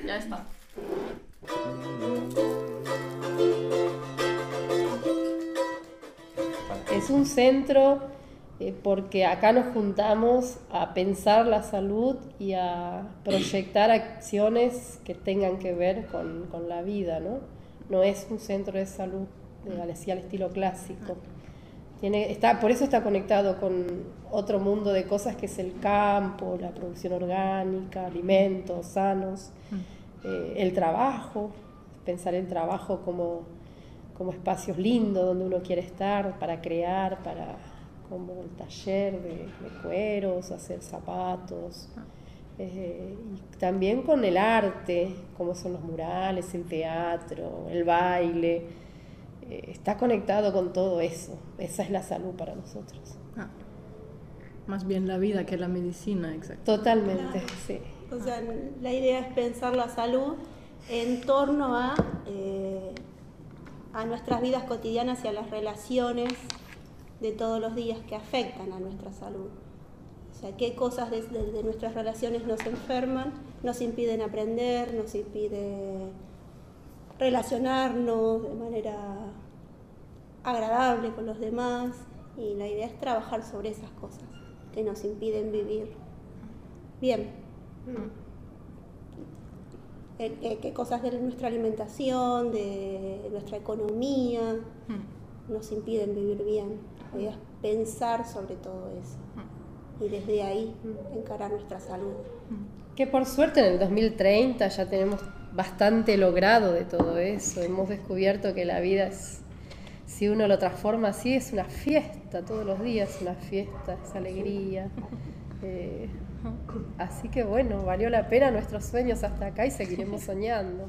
Ya está. Es un centro porque acá nos juntamos a pensar la salud y a proyectar acciones que tengan que ver con la vida, ¿no? No es un centro de salud así al estilo clásico. Por eso está conectado con otro mundo de cosas que es el campo, la producción orgánica, alimentos sanos, el trabajo, pensar el trabajo como espacios lindos donde uno quiere estar para crear, como el taller de cueros, hacer zapatos, y también con el arte, como son los murales, el teatro, el baile, está conectado con todo eso. Esa es la salud para nosotros. Más bien la vida que la medicina, exacto. Totalmente, claro. sí. O sea, la idea es pensar la salud en torno a nuestras vidas cotidianas y a las relaciones de todos los días que afectan a nuestra salud. O sea, qué cosas de nuestras relaciones nos enferman, nos impiden aprender, nos impide relacionarnos de manera agradable con los demás, y la idea es trabajar sobre esas cosas que nos impiden vivir bien. Qué cosas de nuestra alimentación, de nuestra economía, nos impiden vivir bien. La idea es pensar sobre todo eso y desde ahí encarar nuestra salud. Que por suerte en el 2030 ya tenemos bastante logrado de todo eso. Hemos descubierto que la vida es, si uno lo transforma así, es una fiesta, todos los días una fiesta, es alegría. Así que bueno, valió la pena nuestros sueños hasta acá y seguiremos soñando.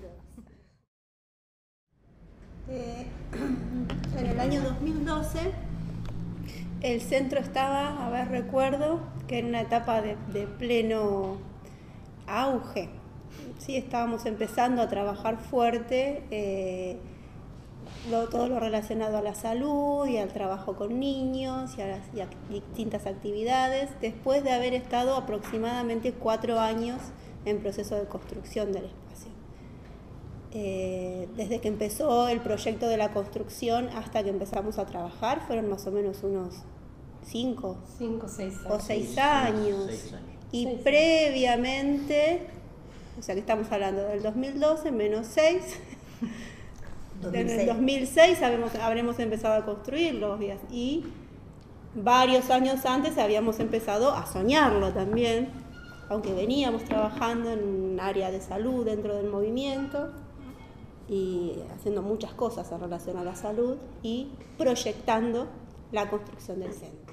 En el año 2012 el centro estaba, recuerdo que en una etapa de pleno auge. Sí, estábamos empezando a trabajar fuerte, todo lo relacionado a la salud y al trabajo con niños y a distintas actividades, después de haber estado aproximadamente 4 años en proceso de construcción del espacio. Desde que empezó el proyecto de la construcción hasta que empezamos a trabajar fueron más o menos unos 5 o 6 años. Y previamente, o sea que estamos hablando del 2012 menos 6, en el 2006 habremos empezado a construirlo, y varios años antes habíamos empezado a soñarlo también, aunque veníamos trabajando en un área de salud dentro del movimiento y haciendo muchas cosas en relación a la salud y proyectando la construcción del centro.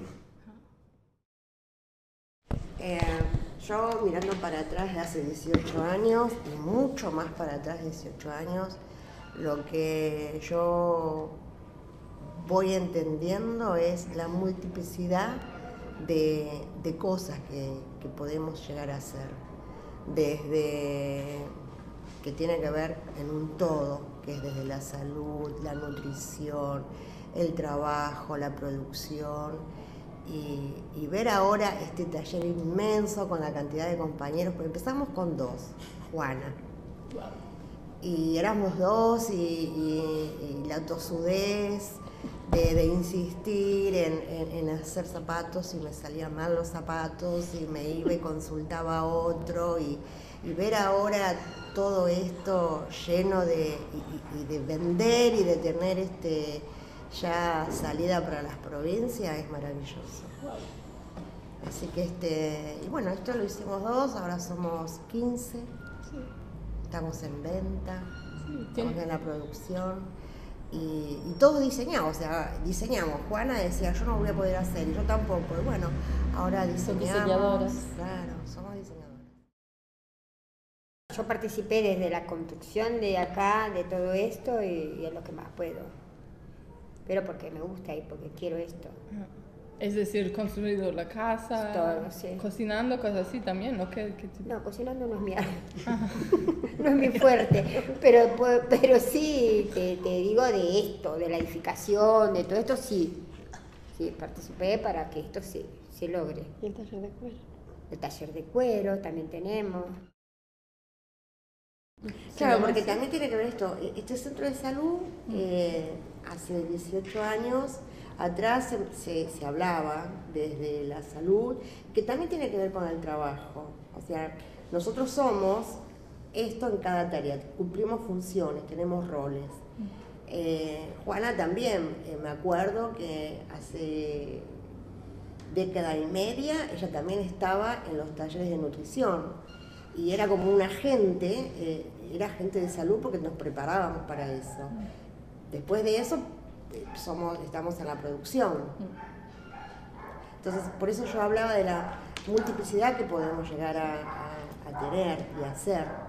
Yo mirando para atrás de hace 18 años y mucho más para atrás de 18 años, lo que yo voy entendiendo es la multiplicidad de cosas que podemos llegar a hacer, desde que tiene que ver en un todo, que es desde la salud, la nutrición, el trabajo, la producción, y ver ahora este taller inmenso con la cantidad de compañeros, porque empezamos con 2, Juana, y éramos 2 y la tosudez de insistir en hacer zapatos, y me salían mal los zapatos y me iba y consultaba a otro, y ver ahora todo esto lleno de vender y de tener ya salida para las provincias es maravilloso. Así que y bueno, esto lo hicimos 2, ahora somos 15, estamos en venta, estamos en la producción y todos diseñados, o sea, diseñamos. Juana decía, yo no voy a poder hacer, y yo tampoco, y bueno, ahora diseñamos. Diseñadoras. Claro, somos diseñadoras. Yo participé desde la construcción de acá, de todo esto, y es lo que más puedo. Pero porque me gusta y porque quiero esto. Es decir, construido la casa, todo, sí. Cocinando, cosas así también, ¿no? No, cocinando no es mi área, no es mi fuerte, pero sí te digo de esto, de la edificación, de todo esto, sí participé para que esto se logre. ¿Y el taller de cuero? El taller de cuero también tenemos. Claro, porque también tiene que ver esto. Este centro de salud, hace 18 años atrás se hablaba desde la salud, que también tiene que ver con el trabajo. O sea, nosotros somos esto en cada tarea, cumplimos funciones, tenemos roles. Juana también, me acuerdo que hace década y media ella también estaba en los talleres de nutrición y era como un agente, era agente de salud porque nos preparábamos para eso. Después de eso estamos en la producción. Entonces, por eso yo hablaba de la multiplicidad que podemos llegar a tener y a hacer.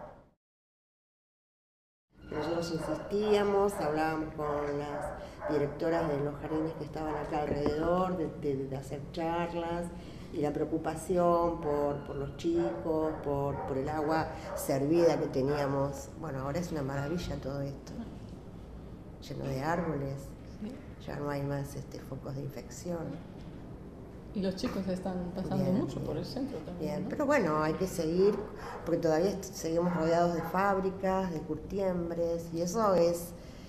Nosotros insistíamos, hablábamos con las directoras de los jardines que estaban acá alrededor, de hacer charlas, y la preocupación por los chicos, por el agua servida que teníamos. Bueno, ahora es una maravilla todo esto, lleno de árboles, ya no hay más focos de infección. Y los chicos están pasando mucho por el centro también. Bien, ¿no? pero bueno, hay que seguir, porque todavía seguimos rodeados de fábricas, de curtiembres, y eso es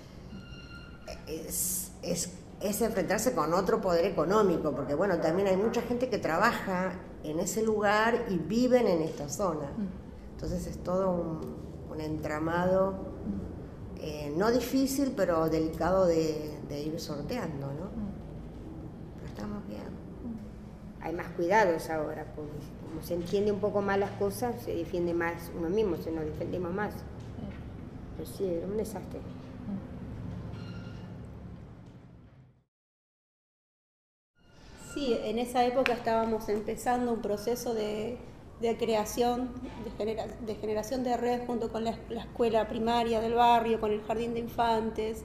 enfrentarse con otro poder económico, porque bueno, también hay mucha gente que trabaja en ese lugar y viven en esta zona. Entonces es todo un entramado, no difícil, pero delicado de ir sorteando, ¿no? Pero estamos bien. Hay más cuidados ahora, como se entiende un poco más las cosas, se defiende más uno mismo, se nos defendemos más. Pero sí, era un desastre. Sí, en esa época estábamos empezando un proceso de creación, de generación de red junto con la escuela primaria del barrio, con el jardín de infantes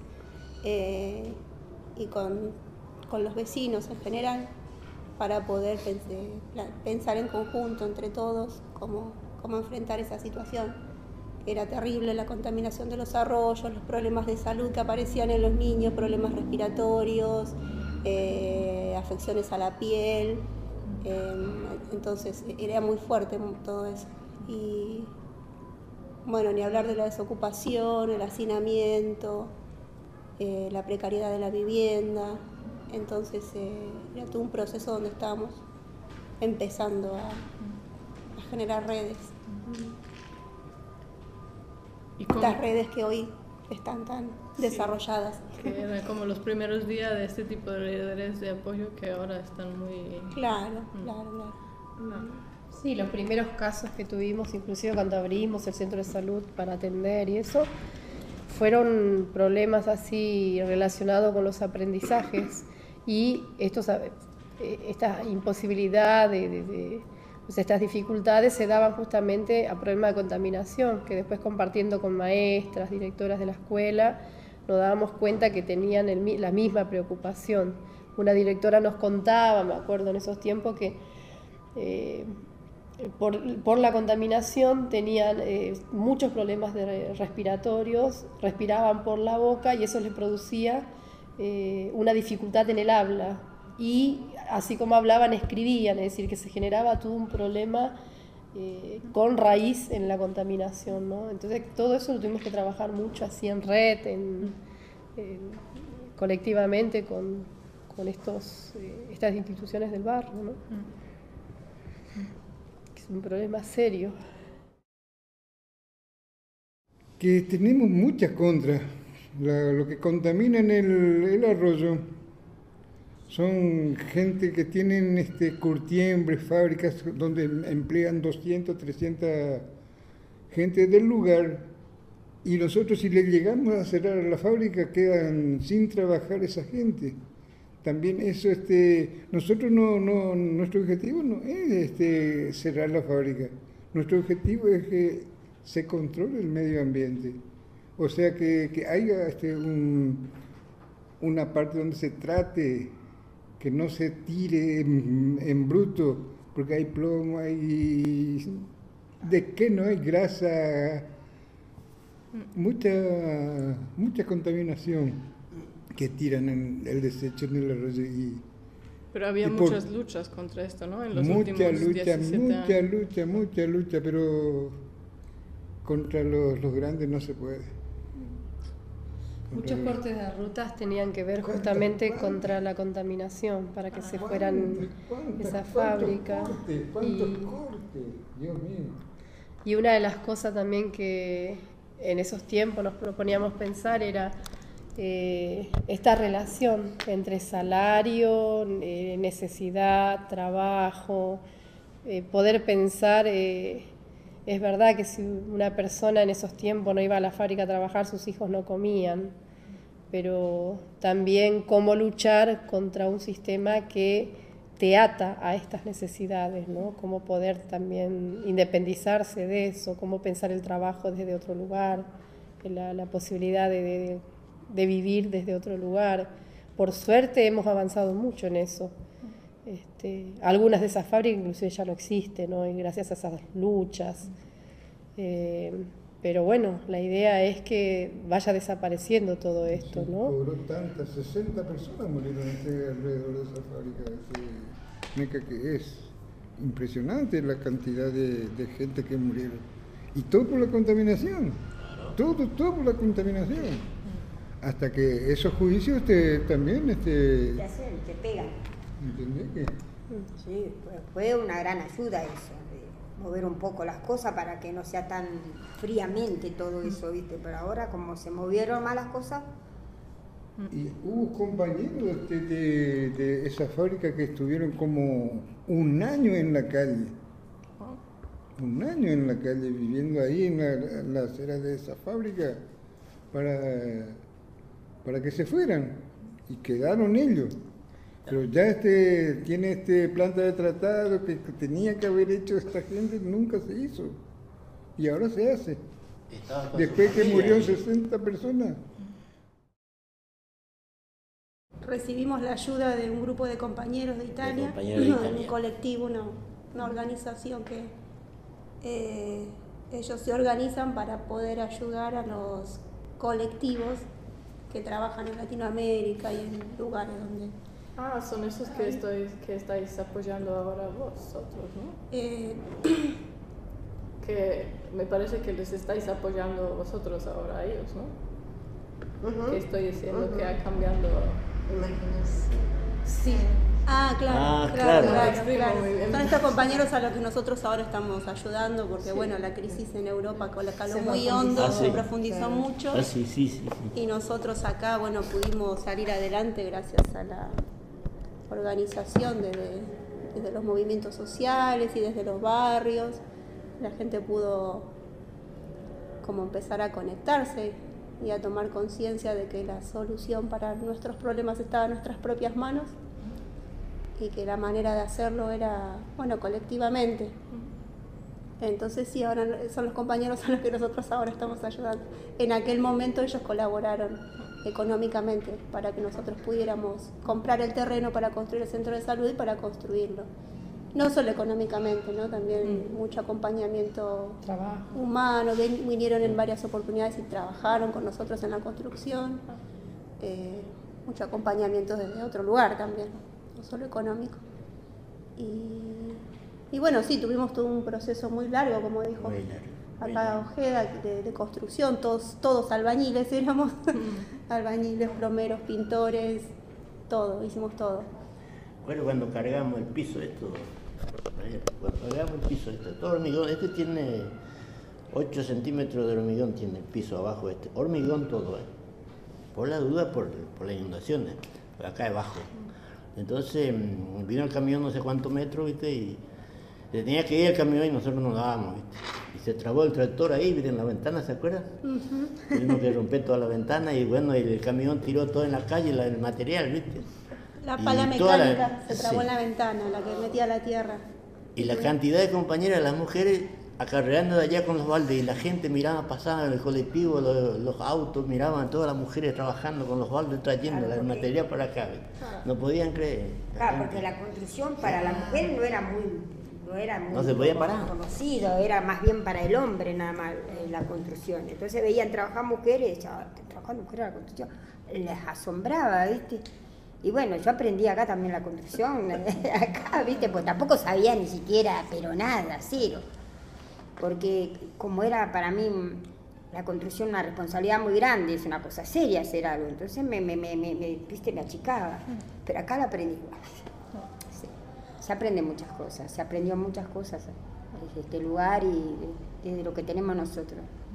y con los vecinos en general, para poder pensar en conjunto entre todos cómo enfrentar esa situación. Era terrible la contaminación de los arroyos, los problemas de salud que aparecían en los niños, problemas respiratorios, afecciones a la piel, entonces era muy fuerte todo eso. Y bueno, ni hablar de la desocupación, el hacinamiento, la precariedad de la vivienda. Entonces era todo un proceso donde estábamos empezando a generar redes. Estas redes que hoy están tan desarrolladas. Que eran como los primeros días de este tipo de redes de apoyo que ahora están muy... Claro. Sí, los primeros casos que tuvimos, inclusive cuando abrimos el centro de salud para atender y eso, fueron problemas así relacionados con los aprendizajes y esta imposibilidad pues estas dificultades se daban justamente a problemas de contaminación, que después compartiendo con maestras, directoras de la escuela, nos dábamos cuenta que tenían la misma preocupación. Una directora nos contaba, me acuerdo en esos tiempos, que por la contaminación tenían muchos problemas respiratorios, respiraban por la boca y eso les producía una dificultad en el habla. Y así como hablaban, escribían, es decir, que se generaba todo un problema con raíz en la contaminación, ¿no? Entonces todo eso lo tuvimos que trabajar mucho así en red, colectivamente con estas instituciones del barrio, ¿no? Es un problema serio. Que tenemos muchas contras. Lo que contaminan el arroyo son gente que tienen curtiembres, fábricas donde emplean 200, 300 gente del lugar, y nosotros si le llegamos a cerrar la fábrica quedan sin trabajar esa gente. También eso, nosotros nuestro objetivo no es cerrar la fábrica, nuestro objetivo es que se controle el medio ambiente, o sea que haya una parte donde se trate, que no se tire en bruto, porque hay plomo, hay no hay grasa, mucha contaminación que tiran en el desecho en el arroyo. Pero había muchas luchas contra esto, ¿no? En los últimos 17 años. Mucha lucha, pero contra los grandes no se puede. Muchos cortes de rutas tenían que ver justamente contra la contaminación, para que se fueran esa fábrica. ¿Cuántos cortes? Dios mío. Y una de las cosas también que en esos tiempos nos proponíamos pensar era esta relación entre salario, necesidad, trabajo, poder pensar, es verdad que si una persona en esos tiempos no iba a la fábrica a trabajar, sus hijos no comían, pero también cómo luchar contra un sistema que te ata a estas necesidades, ¿no? Cómo poder también independizarse de eso, cómo pensar el trabajo desde otro lugar, la posibilidad de vivir desde otro lugar. Por suerte hemos avanzado mucho en eso. Algunas de esas fábricas inclusive ya no existen, ¿no? Y gracias a esas luchas. Pero bueno, la idea es que vaya desapareciendo todo esto, ¿no? Cobró tantas, 60 personas murieron alrededor de esa fábrica. Meca, que es impresionante la cantidad de gente que murieron. Y todo por la contaminación. Todo por la contaminación. Hasta que esos juicios también te hacen, te pegan. ¿Entendés qué? Sí, fue una gran ayuda eso, de mover un poco las cosas para que no sea tan fríamente todo eso, ¿viste? Pero ahora como se movieron más las cosas. Y hubo compañeros de esa fábrica que estuvieron como un año en la calle. Un año en la calle viviendo ahí en la acera de esa fábrica para que se fueran. Y quedaron ellos. Pero ya tiene planta de tratado que tenía que haber hecho esta gente, nunca se hizo. Y ahora se hace. Después que murieron 60 personas. Recibimos la ayuda de un grupo de compañeros de Italia, un colectivo, una organización que ellos se organizan para poder ayudar a los colectivos que trabajan en Latinoamérica y en lugares donde... son esos que estáis apoyando ahora vosotros, ¿no? Que me parece que les estáis apoyando vosotros ahora a ellos, ¿no? Que estoy diciendo que ha cambiado. Imagínense. Sí. Claro. Son estos compañeros a los que nosotros ahora estamos ayudando, porque bueno, la crisis en Europa caló muy hondo, se profundizó mucho. Y nosotros acá, bueno, pudimos salir adelante gracias a la organización desde los movimientos sociales y desde los barrios. La gente pudo como empezar a conectarse y a tomar conciencia de que la solución para nuestros problemas estaba en nuestras propias manos y que la manera de hacerlo era, bueno, colectivamente. Entonces sí, ahora son los compañeros a los que nosotros ahora estamos ayudando. En aquel momento ellos colaboraron económicamente para que nosotros pudiéramos comprar el terreno para construir el centro de salud y para construirlo. No solo económicamente, ¿no? También mucho acompañamiento humano, vinieron en varias oportunidades y trabajaron con nosotros en la construcción. Mucho acompañamiento desde otro lugar también, no solo económico. Y bueno, sí, tuvimos todo un proceso muy largo, como dijo acá Ojeda, de construcción, todos albañiles éramos, albañiles, plomeros, pintores, todo, hicimos todo. Bueno, cuando cargamos el piso todo hormigón, tiene 8 centímetros de hormigón, tiene el piso abajo, hormigón todo, por la duda, por las inundaciones, acá abajo. Entonces vino el camión no sé cuántos metros, ¿viste? Y se tenía que ir el camión y nosotros nos dábamos, ¿viste? Y se trabó el tractor ahí, ¿viste? En la ventana, ¿se acuerdan? Tuvimos que romper toda la ventana y bueno, el camión tiró todo en la calle, el material, ¿viste? La pala mecánica se trabó en la ventana, la que metía la tierra. Y la cantidad de compañeras, las mujeres acarreando de allá con los baldes y la gente miraba pasar en el colectivo, los autos, miraban todas las mujeres trabajando con los baldes trayendo el material para acá. No podían creer. Claro, porque la construcción para la mujer no era muy no se podía parar. Conocido, era más bien para el hombre nada más la construcción. Entonces veían trabajar mujeres, trabajando mujeres en la construcción, les asombraba, ¿viste? Y bueno, yo aprendí acá también la construcción, acá, ¿viste? Pues tampoco sabía ni siquiera, pero nada, cero. porque como era para mí la construcción una responsabilidad muy grande, es una cosa seria hacer algo, entonces viste, me achicaba, pero acá lo aprendí. Sí. Se aprende muchas cosas, se aprendió muchas cosas desde este lugar y desde lo que tenemos nosotros.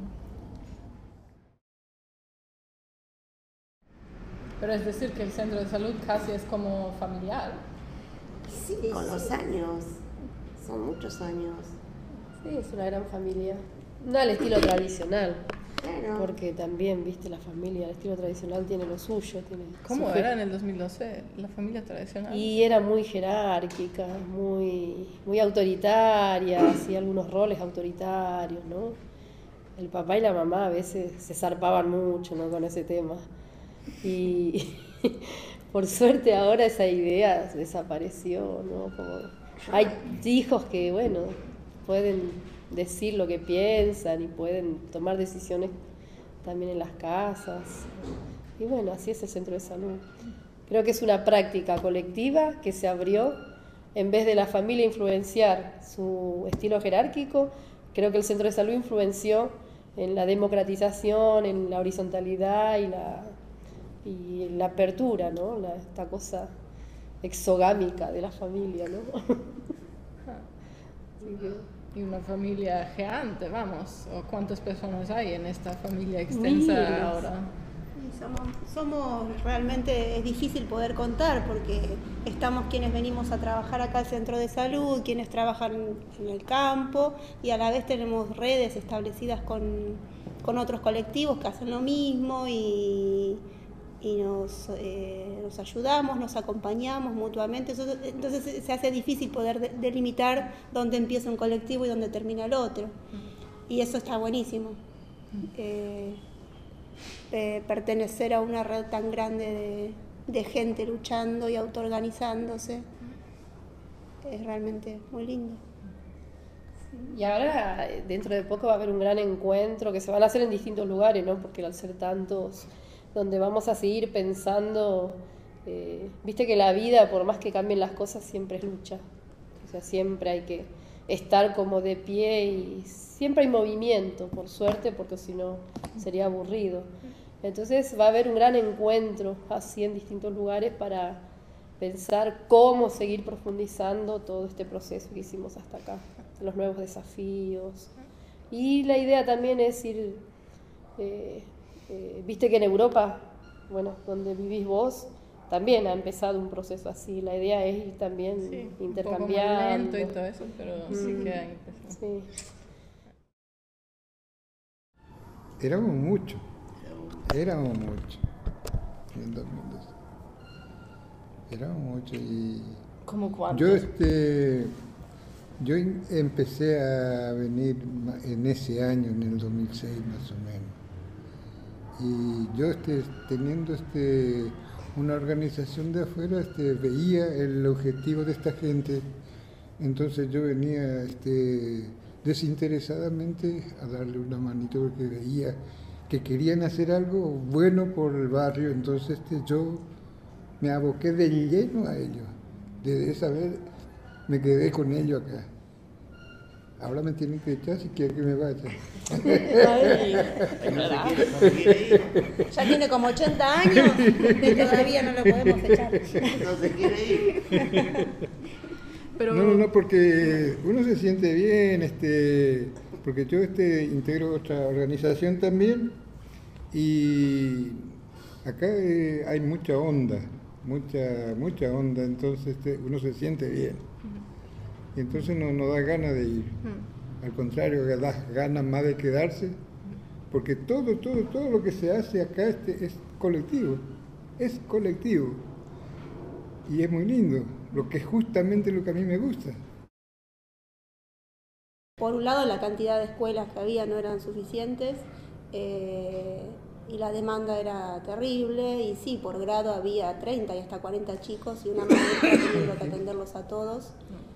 Pero es decir que el centro de salud casi es como familiar. Sí, con los años, son muchos años. Sí, es una gran familia. No al estilo tradicional, Claro. porque también, viste, la familia, el estilo tradicional tiene lo suyo. ¿Cómo era en el 2012 la familia tradicional? Y era muy jerárquica, muy autoritaria, hacía algunos roles autoritarios, ¿no? El papá y la mamá a veces se zarpaban mucho, ¿no?, con ese tema. Y por suerte ahora esa idea desapareció, ¿no? Como hay hijos que, bueno, pueden decir lo que piensan y pueden tomar decisiones también en las casas. Y bueno, así es el centro de salud. Creo que es una práctica colectiva que se abrió. En vez de la familia influenciar su estilo jerárquico, creo que el centro de salud influenció en la democratización, en la horizontalidad y la apertura, ¿no? Esta cosa exogámica de la familia, ¿no? Y una familia gigante, vamos. ¿O cuántas personas hay en esta familia extensa Miles. ahora? Somos realmente, es difícil poder contar porque estamos quienes venimos a trabajar acá al centro de salud, quienes trabajan en el campo y a la vez tenemos redes establecidas con otros colectivos que hacen lo mismo y nos ayudamos, nos acompañamos mutuamente. Entonces se hace difícil poder delimitar dónde empieza un colectivo y dónde termina el otro. Y eso está buenísimo. Pertenecer a una red tan grande de gente luchando y autoorganizándose es realmente muy lindo. Y ahora, dentro de poco, va a haber un gran encuentro que se van a hacer en distintos lugares, ¿no? Porque al ser tantos, donde vamos a seguir pensando, viste que la vida, por más que cambien las cosas, siempre es lucha. O sea, siempre hay que estar como de pie y siempre hay movimiento, por suerte, porque si no sería aburrido. Entonces va a haber un gran encuentro así en distintos lugares para pensar cómo seguir profundizando todo este proceso que hicimos hasta acá, los nuevos desafíos. Y la idea también es ir, viste que en Europa, bueno, donde vivís vos, también ha empezado un proceso así. La idea es ir también intercambiando. Un poco más lento y todo eso, pero sí que hay empezado. Sí. Éramos mucho en 2012. Éramos mucho y ¿Cómo cuántos? Yo empecé a venir en ese año, en el 2006 más o menos. Y yo teniendo una organización de afuera, veía el objetivo de esta gente. Entonces yo venía desinteresadamente a darle una manito porque veía que querían hacer algo bueno por el barrio. Entonces yo me aboqué de lleno a ellos. Desde esa vez me quedé con ellos acá. Ahora me tienen que echar si quieren que me vaya. Ya tiene como 80 años y todavía no lo podemos echar. No se quiere ir. Pero... No, porque uno se siente bien, porque yo integro otra organización también y acá hay mucha onda, mucha onda, entonces uno se siente bien. Y entonces no da ganas de ir. Al contrario, da ganas más de quedarse, porque todo lo que se hace acá es colectivo, y es muy lindo, lo que es justamente lo que a mí me gusta. Por un lado, la cantidad de escuelas que había no eran suficientes y la demanda era terrible, y sí, por grado había 30 y hasta 40 chicos y una maestra teniendo que atenderlos a todos.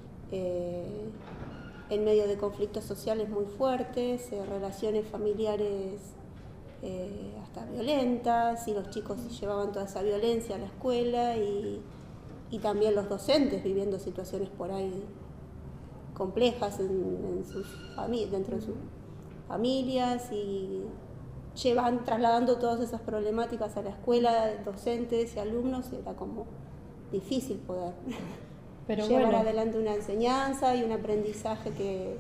En medio de conflictos sociales muy fuertes, relaciones familiares hasta violentas, y los chicos llevaban toda esa violencia a la escuela y también los docentes viviendo situaciones por ahí complejas dentro de sus familias, y llevan trasladando todas esas problemáticas a la escuela, docentes y alumnos. Era como difícil poder llevar adelante una enseñanza y un aprendizaje que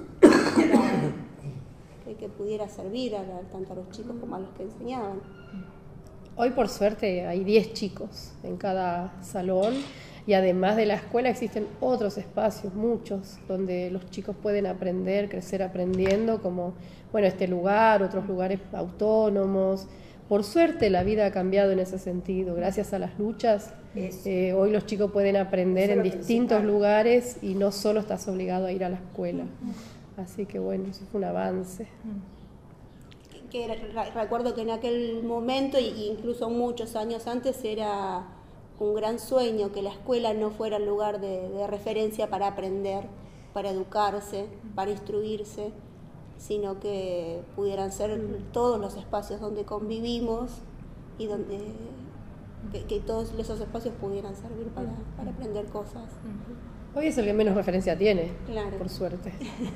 pudiera servir tanto a los chicos como a los que enseñaban. Hoy por suerte hay 10 chicos en cada salón, y además de la escuela existen otros espacios, muchos, donde los chicos pueden aprender, crecer aprendiendo, como este lugar, otros lugares autónomos. Por suerte la vida ha cambiado en ese sentido, gracias a las luchas. Hoy los chicos pueden aprender en distintos lugares y no solo estás obligado a ir a la escuela. Así que eso fue un avance. Recuerdo que en aquel momento, e incluso muchos años antes, era un gran sueño que la escuela no fuera el lugar de referencia para aprender, para educarse, para instruirse, sino que pudieran ser todos los espacios donde convivimos y donde que todos esos espacios pudieran servir para aprender cosas. Hoy es el que menos referencia tiene, claro, por suerte.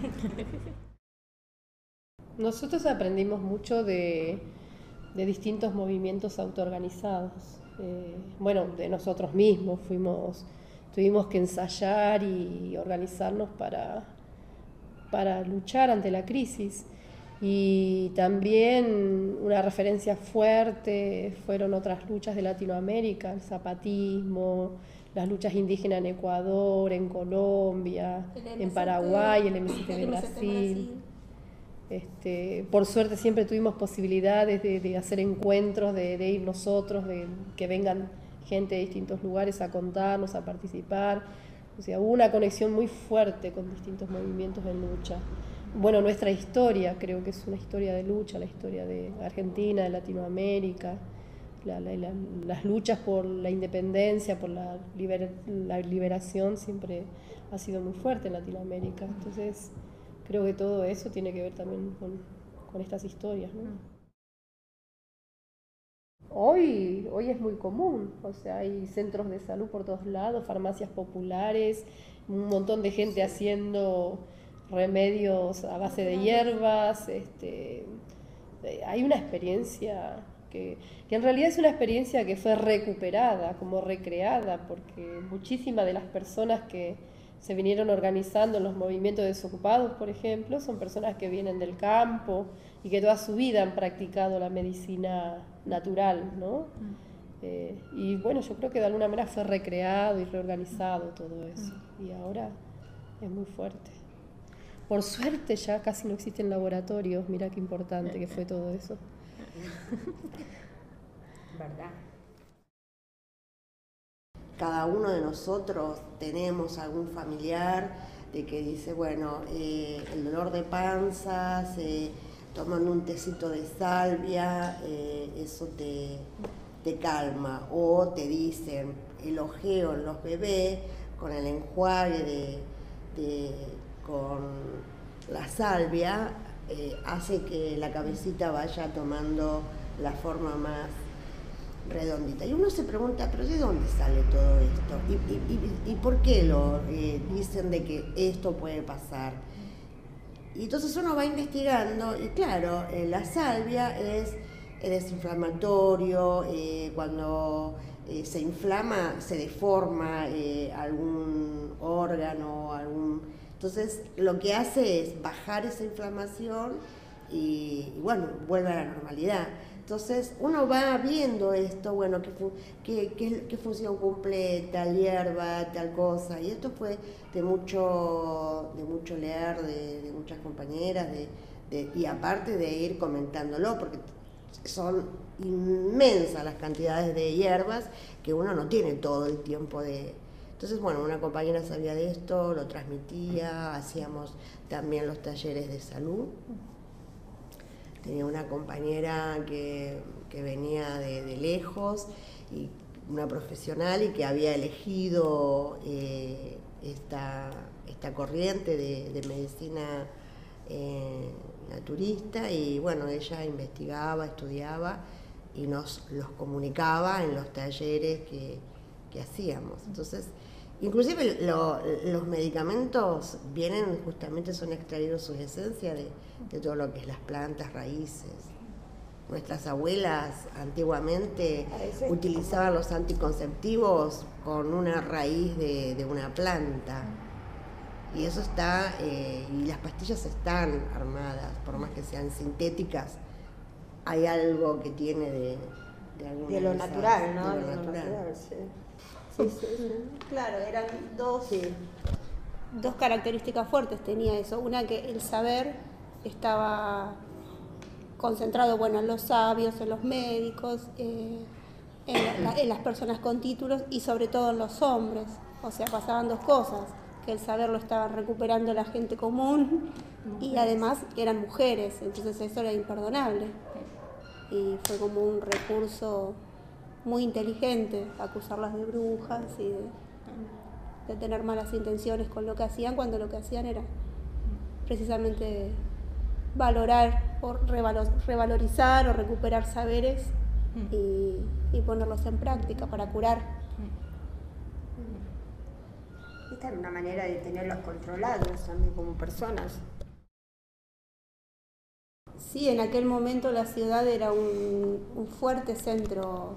Nosotros aprendimos mucho de distintos movimientos autoorganizados. De nosotros mismos tuvimos que ensayar y organizarnos para luchar ante la crisis. Y también una referencia fuerte fueron otras luchas de Latinoamérica, el zapatismo, las luchas indígenas en Ecuador, en Colombia, en Paraguay, el MST de Brasil. Por suerte siempre tuvimos posibilidades de hacer encuentros, de ir nosotros, de que vengan gente de distintos lugares a contarnos, a participar. O sea, hubo una conexión muy fuerte con distintos movimientos de lucha. Nuestra historia creo que es una historia de lucha, la historia de Argentina, de Latinoamérica, las luchas por la independencia, por la liberación siempre ha sido muy fuerte en Latinoamérica. Entonces creo que todo eso tiene que ver también con estas historias, ¿no? Hoy es muy común, hay centros de salud por todos lados, farmacias populares, un montón de gente haciendo remedios a base de hierbas. Hay una experiencia que en realidad es una experiencia que fue recuperada, como recreada, porque muchísimas de las personas que se vinieron organizando en los movimientos desocupados, por ejemplo, son personas que vienen del campo y que toda su vida han practicado la medicina natural, ¿no? Yo creo que de alguna manera fue recreado y reorganizado todo eso, y ahora es muy fuerte. Por suerte ya casi no existen laboratorios, mira qué importante que fue todo eso. ¿Verdad? Cada uno de nosotros tenemos algún familiar de que dice, el dolor de panza, se toman un tecito de salvia, eso te calma. O te dicen, el ojeo en los bebés con el enjuague con la salvia hace que la cabecita vaya tomando la forma más redondita. Y uno se pregunta, ¿pero de dónde sale todo esto? ¿Y por qué lo dicen de que esto puede pasar? Y entonces uno va investigando y claro, la salvia es desinflamatorio, cuando se inflama se deforma algún órgano, entonces lo que hace es bajar esa inflamación y vuelve a la normalidad. Entonces uno va viendo esto, qué función cumple tal hierba, tal cosa, y esto fue de mucho leer de muchas compañeras, y aparte de ir comentándolo, porque son inmensas las cantidades de hierbas que uno no tiene todo el tiempo de... Entonces, una compañera sabía de esto, lo transmitía, hacíamos también los talleres de salud. Tenía una compañera que venía de lejos, y una profesional, y que había elegido esta corriente de medicina naturista, y ella investigaba, estudiaba y nos los comunicaba en los talleres que hacíamos. Entonces Inclusive los medicamentos vienen justamente, son extraídos su esencia de todo lo que es las plantas, raíces. Nuestras abuelas antiguamente utilizaban los anticonceptivos con una raíz de una planta. Y eso está, y las pastillas están armadas, por más que sean sintéticas, hay algo que tiene de lo natural, ¿no? De lo natural. Sí. Claro, eran dos características fuertes tenía eso. Una, que el saber estaba concentrado, bueno, en los sabios, en los médicos, en las personas con títulos y sobre todo en los hombres. O sea, pasaban dos cosas, que el saber lo estaba recuperando la gente común y además eran mujeres, entonces eso era imperdonable. Y fue como un recurso muy inteligente acusarlas de brujas y de tener malas intenciones con lo que hacían, cuando lo que hacían era precisamente valorar o revalorizar o recuperar saberes y ponerlos en práctica para curar. Esta era una manera de tenerlos controlados también como personas. Sí, en aquel momento la ciudad era un fuerte centro,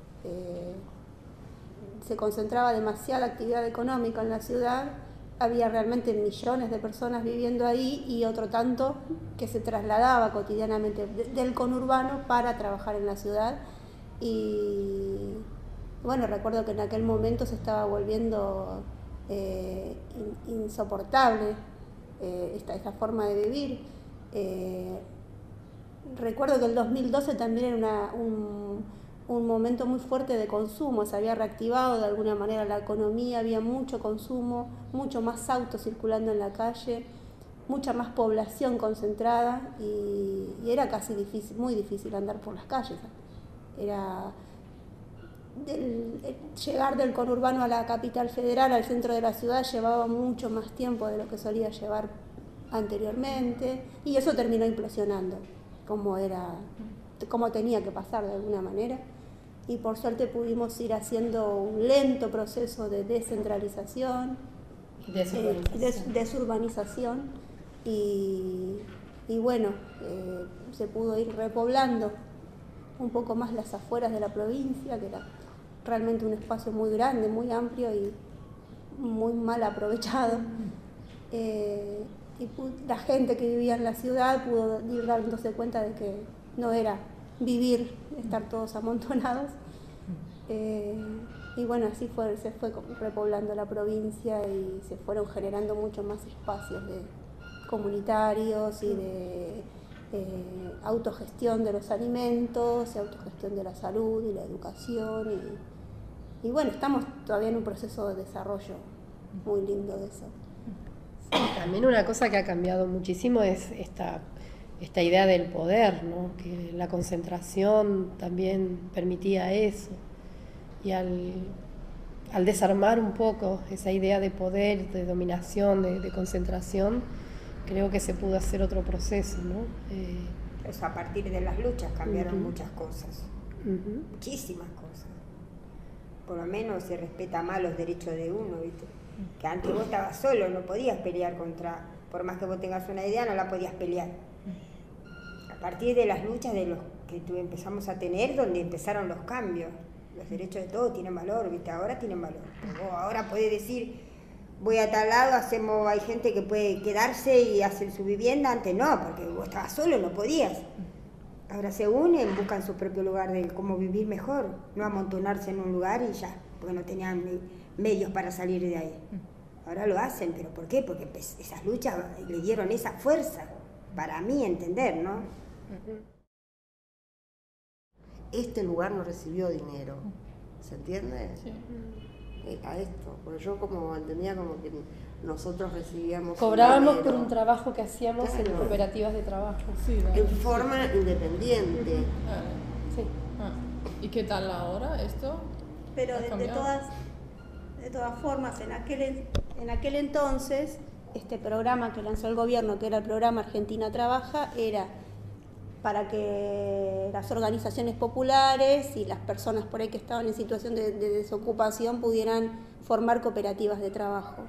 se concentraba demasiada actividad económica en la ciudad, había realmente millones de personas viviendo ahí y otro tanto que se trasladaba cotidianamente del conurbano para trabajar en la ciudad. Y bueno, recuerdo que en aquel momento se estaba volviendo insoportable esta forma de vivir. Recuerdo que el 2012 también era un momento muy fuerte de consumo, se había reactivado de alguna manera la economía, había mucho consumo, mucho más autos circulando en la calle, mucha más población concentrada y era casi difícil, muy difícil andar por las calles. Era llegar del conurbano a la capital federal, al centro de la ciudad, llevaba mucho más tiempo de lo que solía llevar anteriormente y eso terminó implosionando, como tenía que pasar de alguna manera. Y por suerte pudimos ir haciendo un lento proceso de descentralización, desurbanización y bueno, se pudo ir repoblando un poco más las afueras de la provincia, que era realmente un espacio muy grande, muy amplio y muy mal aprovechado. Y la gente que vivía en la ciudad pudo ir dándose cuenta de que no era vivir, estar todos amontonados. Y bueno, así se fue repoblando la provincia y se fueron generando mucho más espacios comunitarios y de autogestión de los alimentos, y autogestión de la salud y la educación. Y bueno, estamos todavía en un proceso de desarrollo muy lindo de eso. Sí, también una cosa que ha cambiado muchísimo es esta idea del poder, ¿no? Que la concentración también permitía eso. Y al desarmar un poco esa idea de poder, de dominación, de concentración, creo que se pudo hacer otro proceso, ¿no? Eso, a partir de las luchas cambiaron muchas cosas, muchísimas cosas. Por lo menos se respeta más los derechos de uno, ¿viste? Que antes vos estabas solo, no podías pelear por más que vos tengas una idea, no la podías pelear. A partir de las luchas de los que empezamos a tener, donde empezaron los cambios, los derechos de todos tienen valor, ¿viste? Ahora tienen valor. Vos ahora podés decir, voy a tal lado, hay gente que puede quedarse y hacer su vivienda, antes no, porque vos estabas solo, no podías. Ahora se unen, buscan su propio lugar de cómo vivir mejor, no amontonarse en un lugar y ya, porque no tenían medios para salir de ahí. Ahora lo hacen, ¿pero por qué? Porque esas luchas le dieron esa fuerza, para mí entender, ¿no? Este lugar no recibió dinero, ¿se entiende? Sí. A esto, porque yo como entendía como que nosotros recibíamos cobrábamos por un trabajo que hacíamos en cooperativas de trabajo. Sí, en forma independiente. Sí. ¿Y qué tal ahora esto? Pero de todas formas, en aquel entonces, este programa que lanzó el gobierno, que era el programa Argentina Trabaja, era para que las organizaciones populares y las personas por ahí que estaban en situación de desocupación pudieran formar cooperativas de trabajo.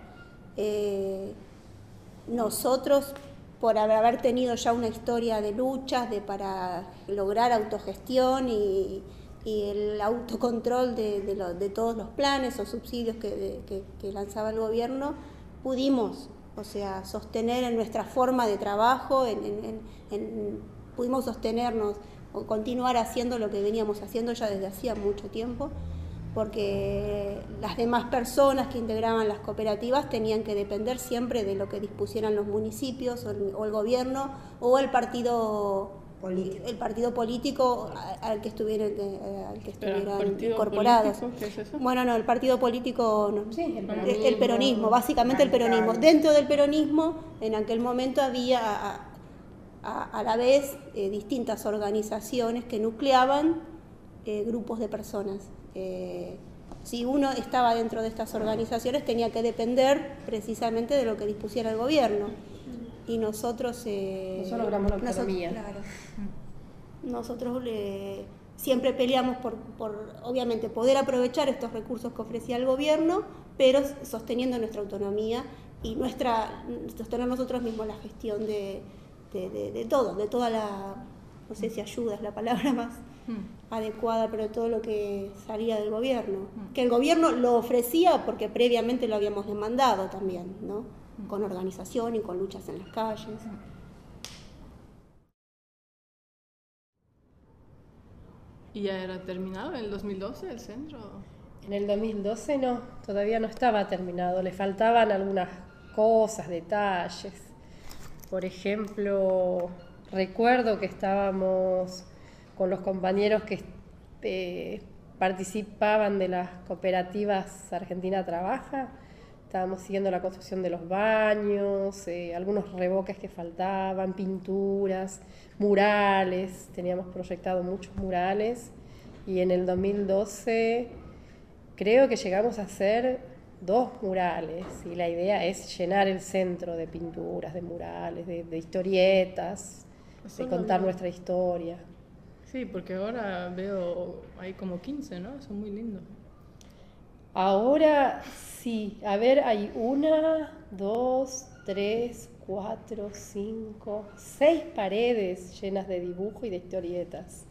Nosotros, por haber tenido ya una historia de luchas para lograr autogestión y el autocontrol de todos los planes o subsidios que lanzaba el gobierno, pudimos, sostener en nuestra forma de trabajo, pudimos sostenernos o continuar haciendo lo que veníamos haciendo ya desde hacía mucho tiempo, porque las demás personas que integraban las cooperativas tenían que depender siempre de lo que dispusieran los municipios o el gobierno o el partido político al que estuvieran incorporados. ¿Qué es eso? Bueno, no, el partido político no. Sí, El peronismo, básicamente el peronismo. Dentro del peronismo, en aquel momento había a la vez distintas organizaciones que nucleaban grupos de personas. Si uno estaba dentro de estas organizaciones tenía que depender precisamente de lo que dispusiera el gobierno. Y nosotros logramos la autonomía. Nosotros siempre peleamos por obviamente poder aprovechar estos recursos que ofrecía el gobierno, pero sosteniendo nuestra autonomía y sostener nosotros mismos la gestión de toda la, no sé si ayuda es la palabra más adecuada, pero todo lo que salía del gobierno, que el gobierno lo ofrecía porque previamente lo habíamos demandado también, ¿no? Con organización y con luchas en las calles. ¿Y ya era terminado en el 2012 el centro? En el 2012 no, todavía no estaba terminado, le faltaban algunas cosas, detalles. Por ejemplo, recuerdo que estábamos con los compañeros que participaban de las cooperativas Argentina Trabaja, estábamos siguiendo la construcción de los baños, algunos revoques que faltaban, pinturas, murales, teníamos proyectado muchos murales y en el 2012 creo que llegamos a hacer 2 murales y la idea es llenar el centro de pinturas, de murales, de historietas, de contar nuestra historia. Sí, porque ahora veo, hay como 15, ¿no? Son muy lindos. Ahora sí, a ver, hay 1, 2, 3, 4, 5, 6 paredes llenas de dibujo y de historietas.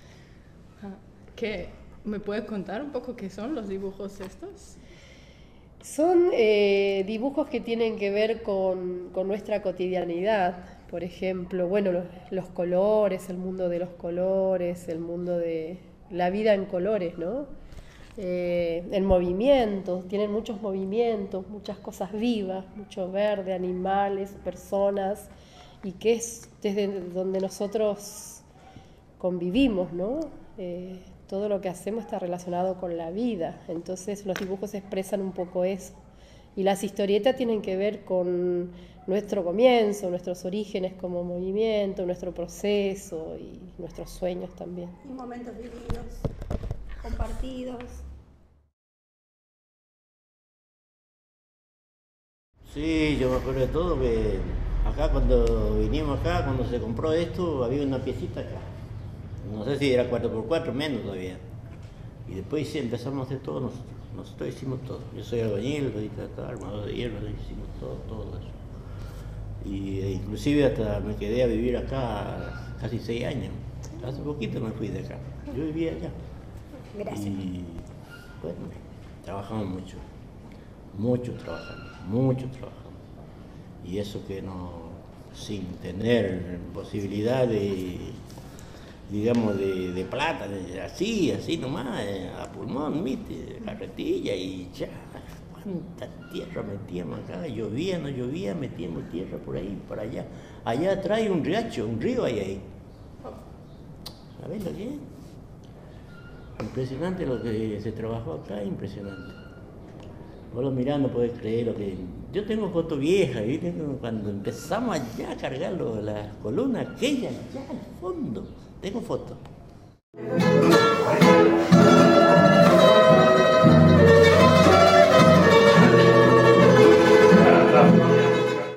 ¿Qué? ¿Me puedes contar un poco qué son los dibujos estos? Son dibujos que tienen que ver con nuestra cotidianidad. Por ejemplo, bueno, los colores, el mundo de los colores, el mundo de la vida en colores, ¿no? En movimientos, tienen muchos movimientos, muchas cosas vivas, mucho verde, animales, personas, y que es desde donde nosotros convivimos, ¿no? Todo lo que hacemos está relacionado con la vida, entonces los dibujos expresan un poco eso. Y las historietas tienen que ver con nuestro comienzo, nuestros orígenes como movimiento, nuestro proceso y nuestros sueños también. Y momentos vividos, compartidos. Sí, yo me acuerdo de todo, que acá cuando vinimos acá, cuando se compró esto, había una piecita acá. No sé si era 4x4, menos todavía. Y después sí, empezamos a hacer todo nosotros hicimos todo. Yo soy albañil, armador de hierro, hicimos todo eso. Y inclusive hasta me quedé a vivir acá casi 6 años. Hace poquito me fui de acá. Yo vivía allá. Gracias. Y bueno, trabajamos mucho trabajamos. Y eso que no, sin tener posibilidad de, digamos, de plata, así nomás, a pulmón, ¿viste? Carretilla y ya. ¿Cuánta tierra metíamos acá? Llovía, no llovía, metíamos tierra por ahí, por allá. Allá atrás hay un riacho, un río ahí. ¿Sabés lo que es? Impresionante lo que se trabajó acá, impresionante. Vos lo mirás, no podés creer lo que... Yo tengo fotos viejas, ¿viste? Cuando empezamos allá a cargar las columnas, aquellas allá al fondo. Tengo fotos.